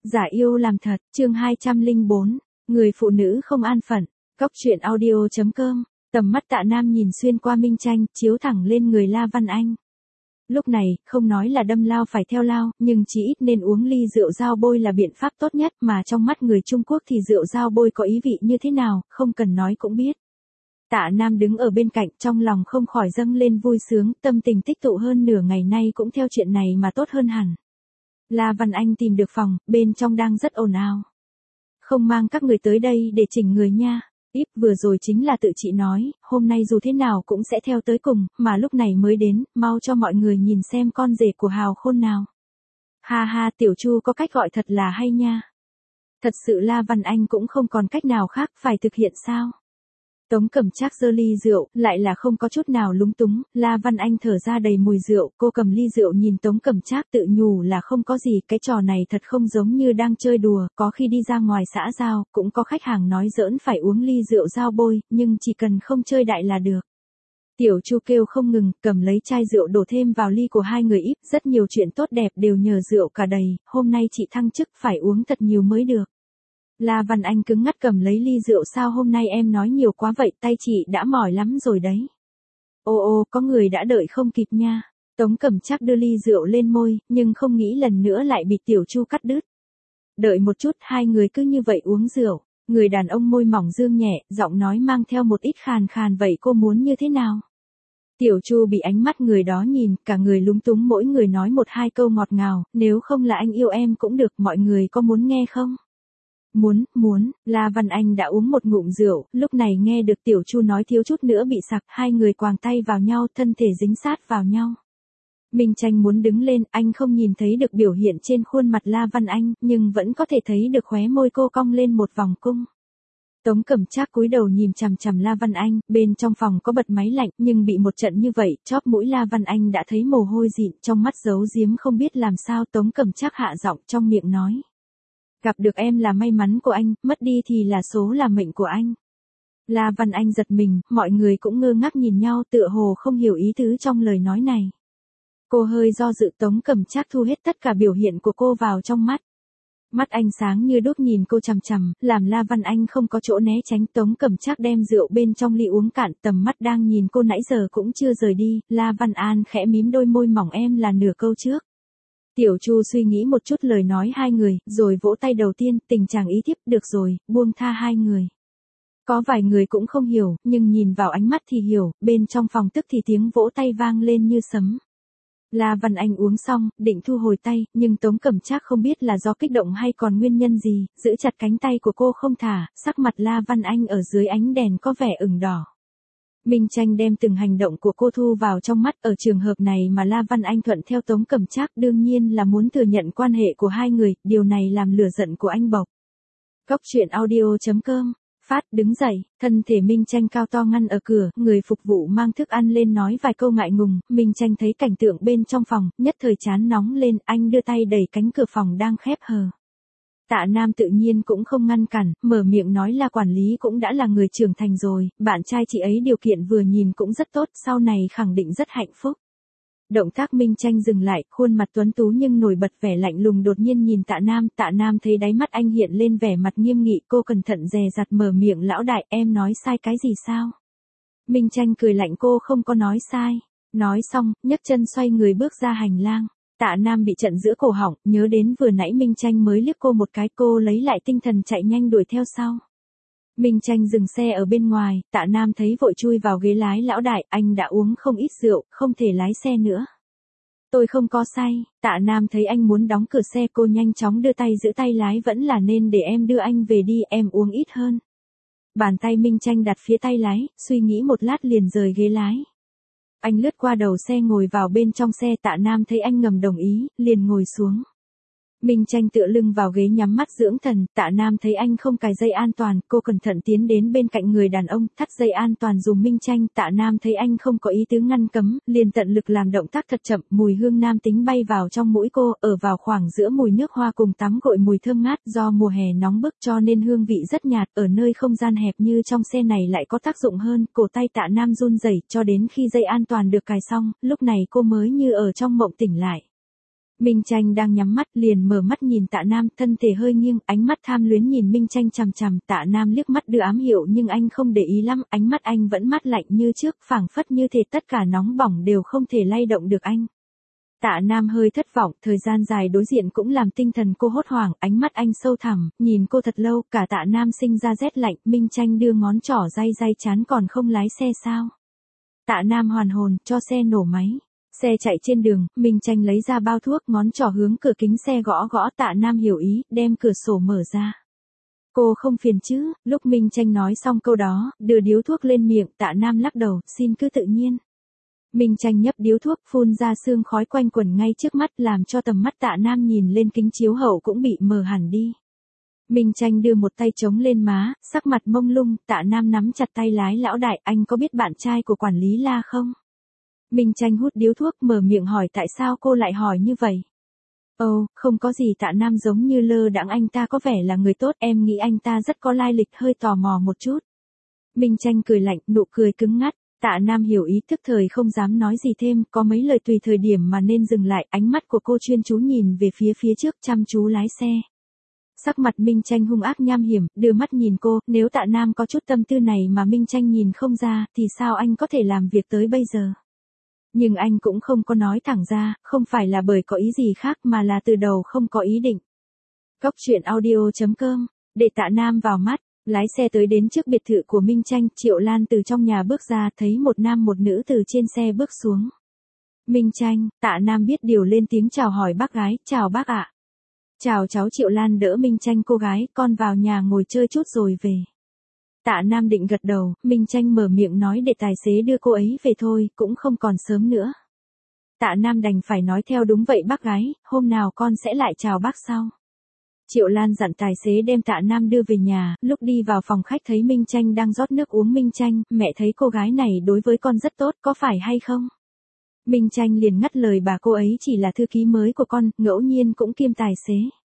Giả yêu làm thật, chương 204, người phụ nữ không an phận, Cóc truyện audio.com, tầm mắt Tạ Nam nhìn xuyên qua Minh Tranh, chiếu thẳng lên người La Văn Anh. Lúc này, không nói là đâm lao phải theo lao, nhưng chỉ ít nên uống ly rượu dao bôi là biện pháp tốt nhất, mà trong mắt người Trung Quốc thì rượu dao bôi có ý vị như thế nào, không cần nói cũng biết. Tạ Nam đứng ở bên cạnh, trong lòng không khỏi dâng lên vui sướng, tâm tình tích tụ hơn nửa ngày nay cũng theo chuyện này mà tốt hơn hẳn. La Văn Anh tìm được phòng, bên trong đang rất ồn ào. Không mang các người tới đây để chỉnh người nha. Vừa rồi chính là tự chị nói, hôm nay dù thế nào cũng sẽ theo tới cùng, mà lúc này mới đến, mau cho mọi người nhìn xem con rể của Hào Khôn nào. Ha ha, Tiểu Chu có cách gọi thật là hay nha. Thật sự La Văn Anh cũng không còn cách nào khác, phải thực hiện sao? Tống Cẩm Trác giơ ly rượu, lại là không có chút nào lúng túng, La Văn Anh thở ra đầy mùi rượu, cô cầm ly rượu nhìn Tống Cẩm Trác tự nhủ là không có gì, cái trò này thật không giống như đang chơi đùa, có khi đi ra ngoài xã giao, cũng có khách hàng nói giỡn phải uống ly rượu dao bôi, nhưng chỉ cần không chơi đại là được. Tiểu Chu kêu không ngừng, cầm lấy chai rượu đổ thêm vào ly của hai người, rất nhiều chuyện tốt đẹp đều nhờ rượu cả đầy, hôm nay chị thăng chức phải uống thật nhiều mới được. La Văn Anh cứng ngắt cầm lấy ly rượu, sao hôm nay em nói nhiều quá vậy, tay chị đã mỏi lắm rồi đấy. Ô có người đã đợi không kịp nha. Tống Cẩm Trác đưa ly rượu lên môi, nhưng không nghĩ lần nữa lại bị Tiểu Chu cắt đứt. Đợi một chút, hai người cứ như vậy uống rượu. Người đàn ông môi mỏng dương nhẹ, giọng nói mang theo một ít khàn khàn, vậy cô muốn như thế nào? Tiểu Chu bị ánh mắt người đó nhìn, cả người lúng túng, mỗi người nói một hai câu ngọt ngào, nếu không là anh yêu em cũng được, mọi người có muốn nghe không? Muốn, La Văn Anh đã uống một ngụm rượu, lúc này nghe được Tiểu Chu nói thiếu chút nữa bị sặc, hai người quàng tay vào nhau, thân thể dính sát vào nhau. Minh Tranh muốn đứng lên, anh không nhìn thấy được biểu hiện trên khuôn mặt La Văn Anh, nhưng vẫn có thể thấy được khóe môi cô cong lên một vòng cung. Tống Cẩm Trác cúi đầu nhìn chằm chằm La Văn Anh, bên trong phòng có bật máy lạnh, nhưng bị một trận như vậy, chóp mũi La Văn Anh đã thấy mồ hôi dịn, trong mắt giấu giếm không biết làm sao. Tống Cẩm Trác hạ giọng trong miệng nói. Gặp được em là may mắn của anh, mất đi thì là số là mệnh của anh. La Văn Anh giật mình, mọi người cũng ngơ ngác nhìn nhau, tựa hồ không hiểu ý tứ trong lời nói này. Cô hơi do dự, Tống Cẩm Trác thu hết tất cả biểu hiện của cô vào trong mắt. Mắt anh sáng như đốt nhìn cô chằm chằm, làm La Văn Anh không có chỗ né tránh. Tống Cẩm Trác đem rượu bên trong ly uống cạn, tầm mắt đang nhìn cô nãy giờ cũng chưa rời đi. La Văn An khẽ mím đôi môi mỏng, em là nửa câu trước. Tiểu Chu suy nghĩ một chút lời nói hai người, rồi vỗ tay đầu tiên, tình chàng ý tiếp, được rồi, buông tha hai người. Có vài người cũng không hiểu, nhưng nhìn vào ánh mắt thì hiểu, bên trong phòng tức thì tiếng vỗ tay vang lên như sấm. La Văn Anh uống xong, định thu hồi tay, nhưng Tống Cẩm Trác không biết là do kích động hay còn nguyên nhân gì, giữ chặt cánh tay của cô không thả, sắc mặt La Văn Anh ở dưới ánh đèn có vẻ ửng đỏ. Minh Tranh đem từng hành động của cô thu vào trong mắt, ở trường hợp này mà La Văn Anh thuận theo Tống Cẩm Trác đương nhiên là muốn thừa nhận quan hệ của hai người, điều này làm lửa giận của anh bộc. Cóc truyện audio.com, phát đứng dậy, thân thể Minh Tranh cao to ngăn ở cửa, người phục vụ mang thức ăn lên nói vài câu ngại ngùng, Minh Tranh thấy cảnh tượng bên trong phòng, nhất thời chán nóng lên, anh đưa tay đẩy cánh cửa phòng đang khép hờ. Tạ Nam tự nhiên cũng không ngăn cản, mở miệng nói là quản lý cũng đã là người trưởng thành rồi, bạn trai chị ấy điều kiện vừa nhìn cũng rất tốt, sau này khẳng định rất hạnh phúc. Động tác Minh Tranh dừng lại, khuôn mặt tuấn tú nhưng nổi bật vẻ lạnh lùng, đột nhiên nhìn Tạ Nam thấy đáy mắt anh hiện lên vẻ mặt nghiêm nghị, cô cẩn thận dè dặt mở miệng, lão đại, em nói sai cái gì sao? Minh Tranh cười lạnh, cô không có nói sai. Nói xong, nhấc chân xoay người bước ra hành lang. Tạ Nam bị chặn giữa cổ họng, nhớ đến vừa nãy Minh Tranh mới liếc cô một cái, cô lấy lại tinh thần chạy nhanh đuổi theo sau. Minh Tranh dừng xe ở bên ngoài, Tạ Nam thấy vội chui vào ghế lái, lão đại, anh đã uống không ít rượu, không thể lái xe nữa. Tôi không có say. Tạ Nam thấy anh muốn đóng cửa xe, cô nhanh chóng đưa tay giữ tay lái, vẫn là nên để em đưa anh về đi, em uống ít hơn. Bàn tay Minh Tranh đặt phía tay lái, suy nghĩ một lát liền rời ghế lái. Anh lướt qua đầu xe ngồi vào bên trong xe, Tạ Nam thấy anh ngầm đồng ý, liền ngồi xuống. Minh Tranh tựa lưng vào ghế nhắm mắt dưỡng thần, Tạ Nam thấy anh không cài dây an toàn, cô cẩn thận tiến đến bên cạnh người đàn ông, thắt dây an toàn dùm Minh Tranh, Tạ Nam thấy anh không có ý tứ ngăn cấm, liền tận lực làm động tác thật chậm, mùi hương nam tính bay vào trong mũi cô, ở vào khoảng giữa mùi nước hoa cùng tắm gội mùi thơm ngát, do mùa hè nóng bức cho nên hương vị rất nhạt, ở nơi không gian hẹp như trong xe này lại có tác dụng hơn, cổ tay Tạ Nam run rẩy cho đến khi dây an toàn được cài xong, lúc này cô mới như ở trong mộng tỉnh lại. Minh Tranh đang nhắm mắt liền mở mắt nhìn Tạ Nam, thân thể hơi nghiêng, ánh mắt tham luyến nhìn Minh Tranh chằm chằm. Tạ Nam liếc mắt đưa ám hiệu nhưng anh không để ý lắm, ánh mắt anh vẫn mát lạnh như trước, phảng phất như thể tất cả nóng bỏng đều không thể lay động được anh. Tạ Nam hơi thất vọng, thời gian dài đối diện cũng làm tinh thần cô hốt hoảng, ánh mắt anh sâu thẳm, nhìn cô thật lâu, cả Tạ Nam sinh ra rét lạnh. Minh Tranh đưa ngón trỏ day day chán, còn không lái xe sao? Tạ Nam hoàn hồn, cho xe nổ máy. Xe chạy trên đường, Minh Tranh lấy ra bao thuốc, ngón trỏ hướng cửa kính xe gõ gõ. Tạ Nam hiểu ý, đem cửa sổ mở ra. Cô không phiền chứ? Lúc Minh Tranh nói xong câu đó, đưa điếu thuốc lên miệng, Tạ Nam lắc đầu, xin cứ tự nhiên. Minh Tranh nhấp điếu thuốc, phun ra sương khói quanh quẩn ngay trước mắt, làm cho tầm mắt Tạ Nam nhìn lên kính chiếu hậu cũng bị mờ hẳn đi. Minh Tranh đưa một tay chống lên má, sắc mặt mông lung. Tạ Nam nắm chặt tay lái lão đại, anh có biết bạn trai của quản lý La không? Minh Tranh hút điếu thuốc, mở miệng hỏi tại sao cô lại hỏi như vậy. Ồ, không có gì. Tạ Nam giống như lơ đãng, anh ta có vẻ là người tốt, em nghĩ anh ta rất có lai lịch, hơi tò mò một chút. Minh Tranh cười lạnh, nụ cười cứng ngắt. Tạ Nam hiểu ý, tức thời không dám nói gì thêm, có mấy lời tùy thời điểm mà nên dừng lại. Ánh mắt của cô chuyên chú nhìn về phía trước, chăm chú lái xe. Sắc mặt Minh Tranh hung ác nham hiểm, đưa mắt nhìn cô, nếu Tạ Nam có chút tâm tư này mà Minh Tranh nhìn không ra, thì sao anh có thể làm việc tới bây giờ? Nhưng anh cũng không có nói thẳng ra, không phải là bởi có ý gì khác mà là từ đầu không có ý định. Góc truyện audio.com, để Tạ Nam vào mắt, lái xe tới đến trước biệt thự của Minh Tranh, Triệu Lan từ trong nhà bước ra, thấy một nam một nữ từ trên xe bước xuống. Minh Tranh, Tạ Nam biết điều lên tiếng chào hỏi bác gái, chào bác ạ. Chào cháu. Triệu Lan đỡ Minh Tranh, cô gái, con vào nhà ngồi chơi chút rồi về. Tạ Nam định gật đầu, Minh Tranh mở miệng nói để tài xế đưa cô ấy về thôi, cũng không còn sớm nữa. Tạ Nam đành phải nói theo, đúng vậy bác gái, hôm nào con sẽ lại chào bác sau. Triệu Lan dặn tài xế đem Tạ Nam đưa về nhà, lúc đi vào phòng khách thấy Minh Tranh đang rót nước uống. Minh Tranh, mẹ thấy cô gái này đối với con rất tốt, có phải hay không? Minh Tranh liền ngắt lời bà, cô ấy chỉ là thư ký mới của con, ngẫu nhiên cũng kiêm tài xế.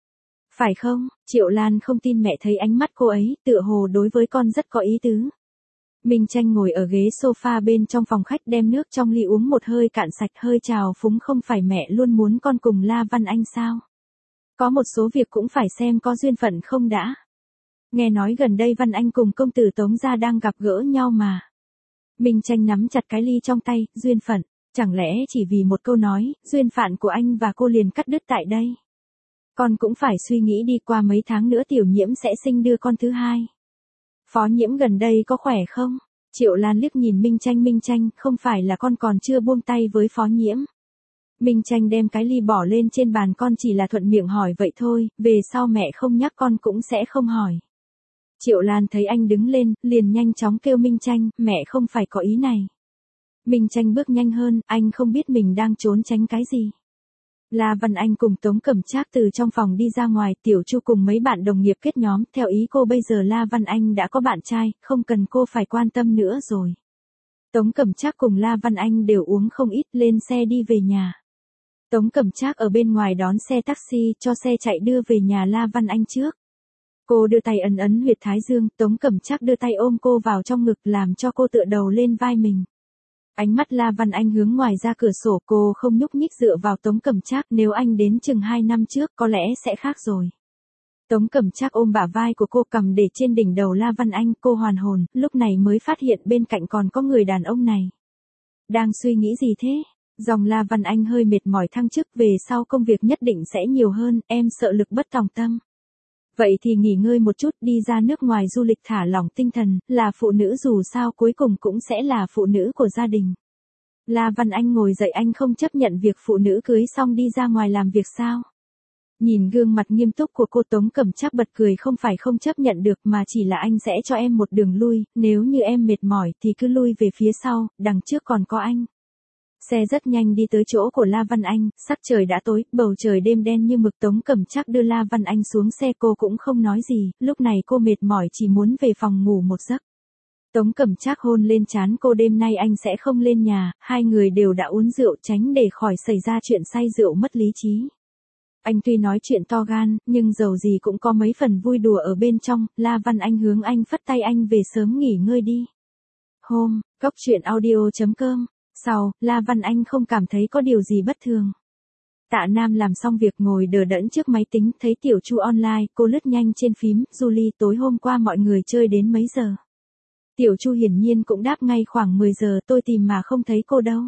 Phải không? Triệu Lan không tin mẹ, thấy ánh mắt cô ấy, tựa hồ đối với con rất có ý tứ. Minh Tranh ngồi ở ghế sofa bên trong phòng khách, đem nước trong ly uống một hơi cạn sạch, hơi trào phúng, không phải mẹ luôn muốn con cùng La Văn Anh sao? Có một số việc cũng phải xem có duyên phận không đã. Nghe nói gần đây Văn Anh cùng công tử Tống gia đang gặp gỡ nhau mà. Minh Tranh nắm chặt cái ly trong tay, duyên phận, chẳng lẽ chỉ vì một câu nói, duyên phận của anh và cô liền cắt đứt tại đây? Con cũng phải suy nghĩ đi, qua mấy tháng nữa Tiểu Nhiễm sẽ sinh đứa con thứ hai. Phó Nhiễm gần đây có khỏe không? Triệu Lan liếc nhìn Minh Tranh, Minh Tranh, không phải là con còn chưa buông tay với Phó Nhiễm. Minh Tranh đem cái ly bỏ lên trên bàn, con chỉ là thuận miệng hỏi vậy thôi, về sau mẹ không nhắc con cũng sẽ không hỏi. Triệu Lan thấy anh đứng lên, liền nhanh chóng kêu Minh Tranh, mẹ không phải có ý này. Minh Tranh bước nhanh hơn, anh không biết mình đang trốn tránh cái gì. La Văn Anh cùng Tống Cẩm Trác từ trong phòng đi ra ngoài, Tiểu Chu cùng mấy bạn đồng nghiệp kết nhóm, theo ý cô bây giờ La Văn Anh đã có bạn trai, không cần cô phải quan tâm nữa rồi. Tống Cẩm Trác cùng La Văn Anh đều uống không ít, lên xe đi về nhà. Tống Cẩm Trác ở bên ngoài đón xe taxi, cho xe chạy đưa về nhà La Văn Anh trước. Cô đưa tay ấn ấn huyệt thái dương, Tống Cẩm Trác đưa tay ôm cô vào trong ngực, làm cho cô tựa đầu lên vai mình. Ánh mắt La Văn Anh hướng ngoài ra cửa sổ, cô không nhúc nhích dựa vào Tống Cẩm Trác, nếu anh đến chừng 2 năm trước có lẽ sẽ khác rồi. Tống Cẩm Trác ôm bả vai của cô, cầm để trên đỉnh đầu La Văn Anh, cô hoàn hồn, lúc này mới phát hiện bên cạnh còn có người đàn ông này. Đang suy nghĩ gì thế? Dòng La Văn Anh hơi mệt mỏi, thăng chức về sau công việc nhất định sẽ nhiều hơn, em sợ lực bất tòng tâm. Vậy thì nghỉ ngơi một chút, đi ra nước ngoài du lịch thả lỏng tinh thần, là phụ nữ dù sao cuối cùng cũng sẽ là phụ nữ của gia đình. La Văn Anh ngồi dậy, anh không chấp nhận việc phụ nữ cưới xong đi ra ngoài làm việc sao? Nhìn gương mặt nghiêm túc của cô, Tống Cẩm Trác bật cười, không phải không chấp nhận được mà chỉ là anh sẽ cho em một đường lui, nếu như em mệt mỏi thì cứ lui về phía sau, đằng trước còn có anh. Xe rất nhanh đi tới chỗ của La Văn Anh, sắc trời đã tối, bầu trời đêm đen như mực. Tống Cẩm Trác đưa La Văn Anh xuống xe, cô cũng không nói gì, lúc này cô mệt mỏi chỉ muốn về phòng ngủ một giấc. Tống Cẩm Trác hôn lên trán cô, đêm nay anh sẽ không lên nhà, hai người đều đã uống rượu, tránh để khỏi xảy ra chuyện say rượu mất lý trí. Anh tuy nói chuyện to gan, nhưng dầu gì cũng có mấy phần vui đùa ở bên trong. La Văn Anh hướng anh phất tay, anh về sớm nghỉ ngơi đi. Hôm, góc truyện audio.com. Sau, La Văn Anh không cảm thấy có điều gì bất thường. Tạ Nam làm xong việc ngồi đờ đẫn trước máy tính, thấy Tiểu Chu online, cô lướt nhanh trên phím, Julie tối hôm qua mọi người chơi đến mấy giờ. Tiểu Chu hiển nhiên cũng đáp ngay khoảng 10 giờ, tôi tìm mà không thấy cô đâu.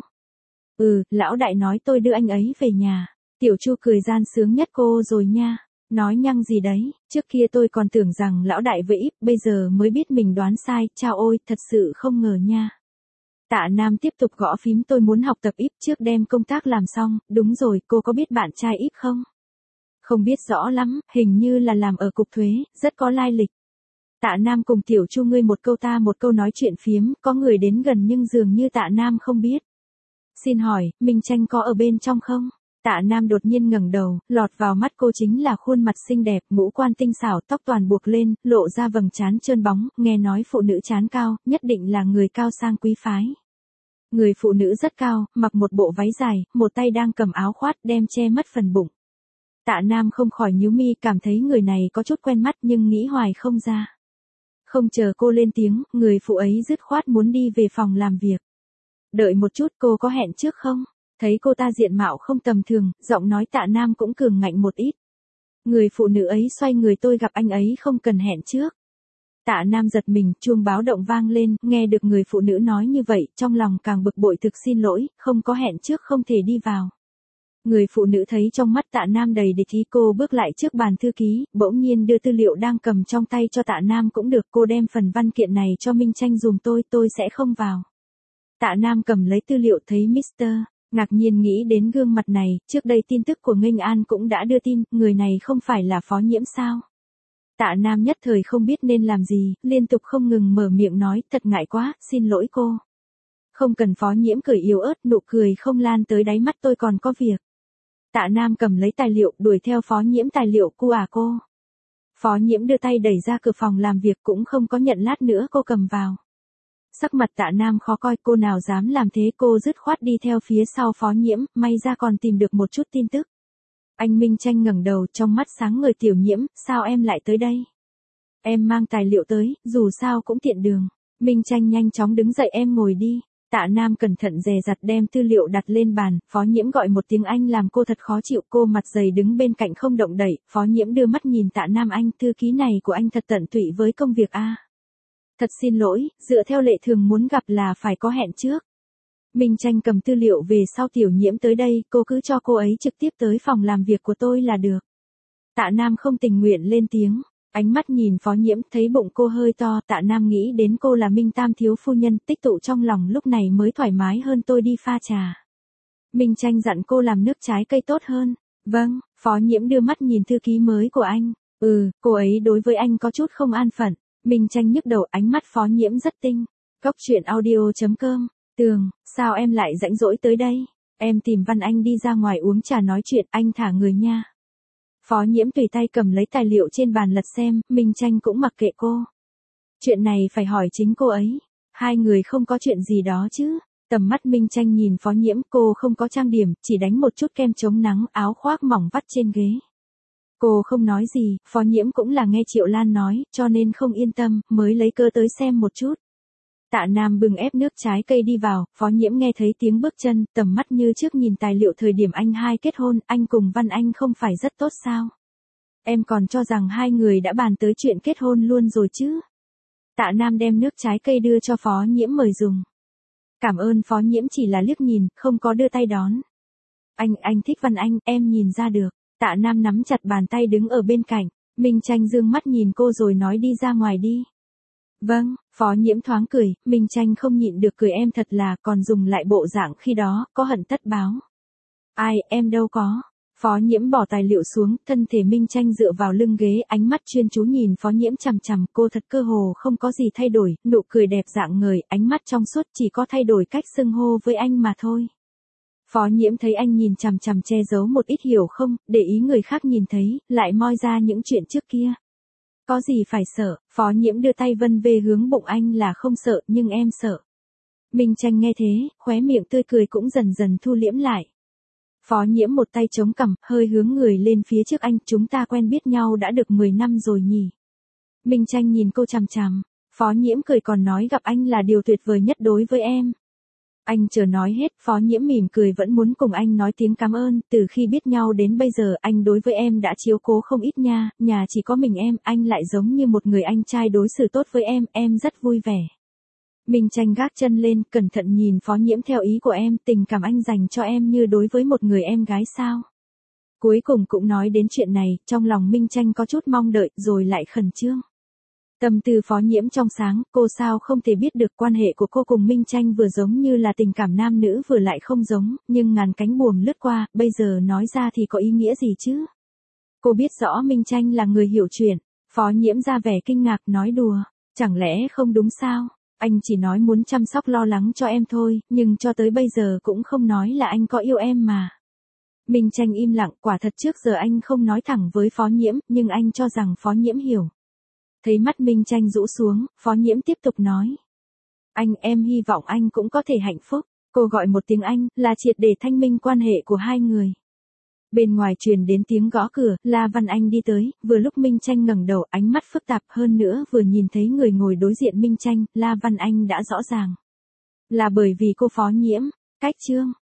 Lão đại nói tôi đưa anh ấy về nhà. Tiểu Chu cười gian sướng nhất cô rồi nha. Nói nhăng gì đấy, trước kia tôi còn tưởng rằng lão đại với íp, bây giờ mới biết mình đoán sai, chao ôi, thật sự không ngờ nha. Tạ Nam tiếp tục gõ phím, tôi muốn học tập íp trước đem công tác làm xong, đúng rồi, cô có biết bạn trai íp không? Không biết rõ lắm, hình như là làm ở cục thuế, rất có lai lịch. Tạ Nam cùng Tiểu Chu ngươi một câu ta một câu nói chuyện phiếm, có người đến gần nhưng dường như Tạ Nam không biết. Xin hỏi, Minh Tranh có ở bên trong không? Tạ Nam đột nhiên ngẩng đầu, lọt vào mắt cô chính là khuôn mặt xinh đẹp, ngũ quan tinh xảo, tóc toàn buộc lên, lộ ra vầng trán trơn bóng, nghe nói phụ nữ trán cao, nhất định là người cao sang quý phái. Người phụ nữ rất cao, mặc một bộ váy dài, một tay đang cầm áo khoác đem che mất phần bụng. Tạ Nam không khỏi nhíu mi, cảm thấy người này có chút quen mắt nhưng nghĩ hoài không ra. Không chờ cô lên tiếng, người phụ ấy dứt khoát muốn đi về phòng làm việc. Đợi một chút, cô có hẹn trước không? Thấy cô ta diện mạo không tầm thường, giọng nói Tạ Nam cũng cường ngạnh một ít. Người phụ nữ ấy xoay người, tôi gặp anh ấy không cần hẹn trước. Tạ Nam giật mình, chuông báo động vang lên, nghe được người phụ nữ nói như vậy, trong lòng càng bực bội, thực xin lỗi, không có hẹn trước không thể đi vào. Người phụ nữ thấy trong mắt Tạ Nam đầy địch ý, cô bước lại trước bàn thư ký, bỗng nhiên đưa tư liệu đang cầm trong tay cho Tạ Nam cũng được, cô đem phần văn kiện này cho Minh Tranh dùm tôi sẽ không vào. Tạ Nam cầm lấy tư liệu thấy Mr. Ngạc nhiên nghĩ đến gương mặt này, trước đây tin tức của Nghênh An cũng đã đưa tin, người này không phải là Phó Nhiễm sao? Tạ Nam nhất thời không biết nên làm gì, liên tục không ngừng mở miệng nói, thật ngại quá, xin lỗi cô. Không cần. Phó Nhiễm cười yếu ớt, nụ cười không lan tới đáy mắt, tôi còn có việc. Tạ Nam cầm lấy tài liệu, đuổi theo Phó Nhiễm, tài liệu cô à cô. Phó Nhiễm đưa tay đẩy ra cửa phòng làm việc, cũng không có nhận, lát nữa cô cầm vào. Sắc mặt Tạ Nam khó coi, cô nào dám làm thế, cô dứt khoát đi theo phía sau Phó Nhiễm, may ra còn tìm được một chút tin tức. Anh Minh Tranh ngẩng đầu, trong mắt sáng ngời, Tiểu Nhiễm, sao em lại tới đây? Em mang tài liệu tới, dù sao cũng tiện đường. Minh Tranh nhanh chóng đứng dậy, em ngồi đi. Tạ Nam cẩn thận dè dặt đem tư liệu đặt lên bàn, Phó Nhiễm gọi một tiếng anh làm cô thật khó chịu, cô mặt dày đứng bên cạnh không động đậy, Phó Nhiễm đưa mắt nhìn Tạ Nam, anh, thư ký này của anh thật tận tụy với công việc a. Thật xin lỗi, dựa theo lệ thường muốn gặp là phải có hẹn trước. Minh Tranh cầm tư liệu về, sau Tiểu Nhiễm tới đây, cô cứ cho cô ấy trực tiếp tới phòng làm việc của tôi là được. Tạ Nam không tình nguyện lên tiếng, ánh mắt nhìn Phó Nhiễm, thấy bụng cô hơi to, Tạ Nam nghĩ đến cô là Minh Tam thiếu phu nhân, tích tụ trong lòng lúc này mới thoải mái hơn, tôi đi pha trà. Minh Tranh dặn cô làm nước trái cây tốt hơn. Vâng. Phó Nhiễm đưa mắt nhìn thư ký mới của anh. Cô ấy đối với anh có chút không an phận. Minh Tranh nhức đầu, ánh mắt Phó Nhiễm rất tinh. Cốc truyện audio.com. Tường, sao em lại rãnh rỗi tới đây? Em tìm Văn Anh đi ra ngoài uống trà nói chuyện, anh thả người nha. Phó Nhiễm tùy tay cầm lấy tài liệu trên bàn lật xem, Minh Tranh cũng mặc kệ cô. Chuyện này phải hỏi chính cô ấy. Hai người không có chuyện gì đó chứ? Tầm mắt Minh Tranh nhìn Phó Nhiễm, cô không có trang điểm, chỉ đánh một chút kem chống nắng, áo khoác mỏng vắt trên ghế. Cô không nói gì, Phó Nhiễm cũng là nghe Triệu Lan nói, cho nên không yên tâm, mới lấy cơ tới xem một chút. Tạ Nam bưng ép nước trái cây đi vào, Phó Nhiễm nghe thấy tiếng bước chân, tầm mắt như trước nhìn tài liệu thời điểm anh hai kết hôn, anh cùng Văn Anh không phải rất tốt sao? Em còn cho rằng hai người đã bàn tới chuyện kết hôn luôn rồi chứ? Tạ Nam đem nước trái cây đưa cho Phó Nhiễm mời dùng. Cảm ơn. Phó Nhiễm chỉ là liếc nhìn, không có đưa tay đón. Anh thích Văn Anh, em nhìn ra được. Tạ Nam nắm chặt bàn tay đứng ở bên cạnh, Minh Tranh dương mắt nhìn cô rồi nói đi ra ngoài đi. Vâng. Phó Nhiễm thoáng cười, Minh Tranh không nhịn được cười, em thật là, còn dùng lại bộ dạng khi đó, có hận tất báo. Ai, em đâu có. Phó Nhiễm bỏ tài liệu xuống, thân thể Minh Tranh dựa vào lưng ghế, ánh mắt chuyên chú nhìn Phó Nhiễm chằm chằm, cô thật cơ hồ không có gì thay đổi, nụ cười đẹp rạng ngời, ánh mắt trong suốt, chỉ có thay đổi cách xưng hô với anh mà thôi. Phó Nhiễm thấy anh nhìn chằm chằm, che giấu một ít hiểu không, để ý người khác nhìn thấy, lại moi ra những chuyện trước kia. Có gì phải sợ? Phó Nhiễm đưa tay vân về hướng bụng anh, là không sợ, nhưng em sợ. Minh Tranh nghe thế, khóe miệng tươi cười cũng dần dần thu liễm lại. Phó Nhiễm một tay chống cằm, hơi hướng người lên phía trước, anh, chúng ta quen biết nhau đã được 10 năm rồi nhỉ? Minh Tranh nhìn cô chằm chằm, Phó Nhiễm cười còn nói gặp anh là điều tuyệt vời nhất đối với em. Anh chờ nói hết, Phó Nhiễm mỉm cười vẫn muốn cùng anh nói tiếng cảm ơn, từ khi biết nhau đến bây giờ anh đối với em đã chiếu cố không ít nha, nhà chỉ có mình em, anh lại giống như một người anh trai đối xử tốt với em rất vui vẻ. Minh Tranh gác chân lên, cẩn thận nhìn Phó Nhiễm theo ý của em, tình cảm anh dành cho em như đối với một người em gái sao. Cuối cùng cũng nói đến chuyện này, trong lòng Minh Tranh có chút mong đợi, rồi lại khẩn trương. Tâm tư Phó Nhiễm trong sáng, cô sao không thể biết được quan hệ của cô cùng Minh Tranh vừa giống như là tình cảm nam nữ vừa lại không giống, nhưng ngàn cánh buồm lướt qua, bây giờ nói ra thì có ý nghĩa gì chứ? Cô biết rõ Minh Tranh là người hiểu chuyện, Phó Nhiễm ra vẻ kinh ngạc nói đùa, chẳng lẽ không đúng sao? Anh chỉ nói muốn chăm sóc lo lắng cho em thôi, nhưng cho tới bây giờ cũng không nói là anh có yêu em mà. Minh Tranh im lặng, quả thật trước giờ anh không nói thẳng với Phó Nhiễm, nhưng anh cho rằng Phó Nhiễm hiểu. Thấy mắt Minh Tranh rũ xuống, Phó Nhiễm tiếp tục nói. Em hy vọng anh cũng có thể hạnh phúc. Cô gọi một tiếng anh, là triệt để thanh minh quan hệ của hai người. Bên ngoài truyền đến tiếng gõ cửa, La Văn Anh đi tới, vừa lúc Minh Tranh ngẩng đầu, ánh mắt phức tạp hơn nữa vừa nhìn thấy người ngồi đối diện Minh Tranh, La Văn Anh đã rõ ràng. Là bởi vì cô Phó Nhiễm, cách Trương.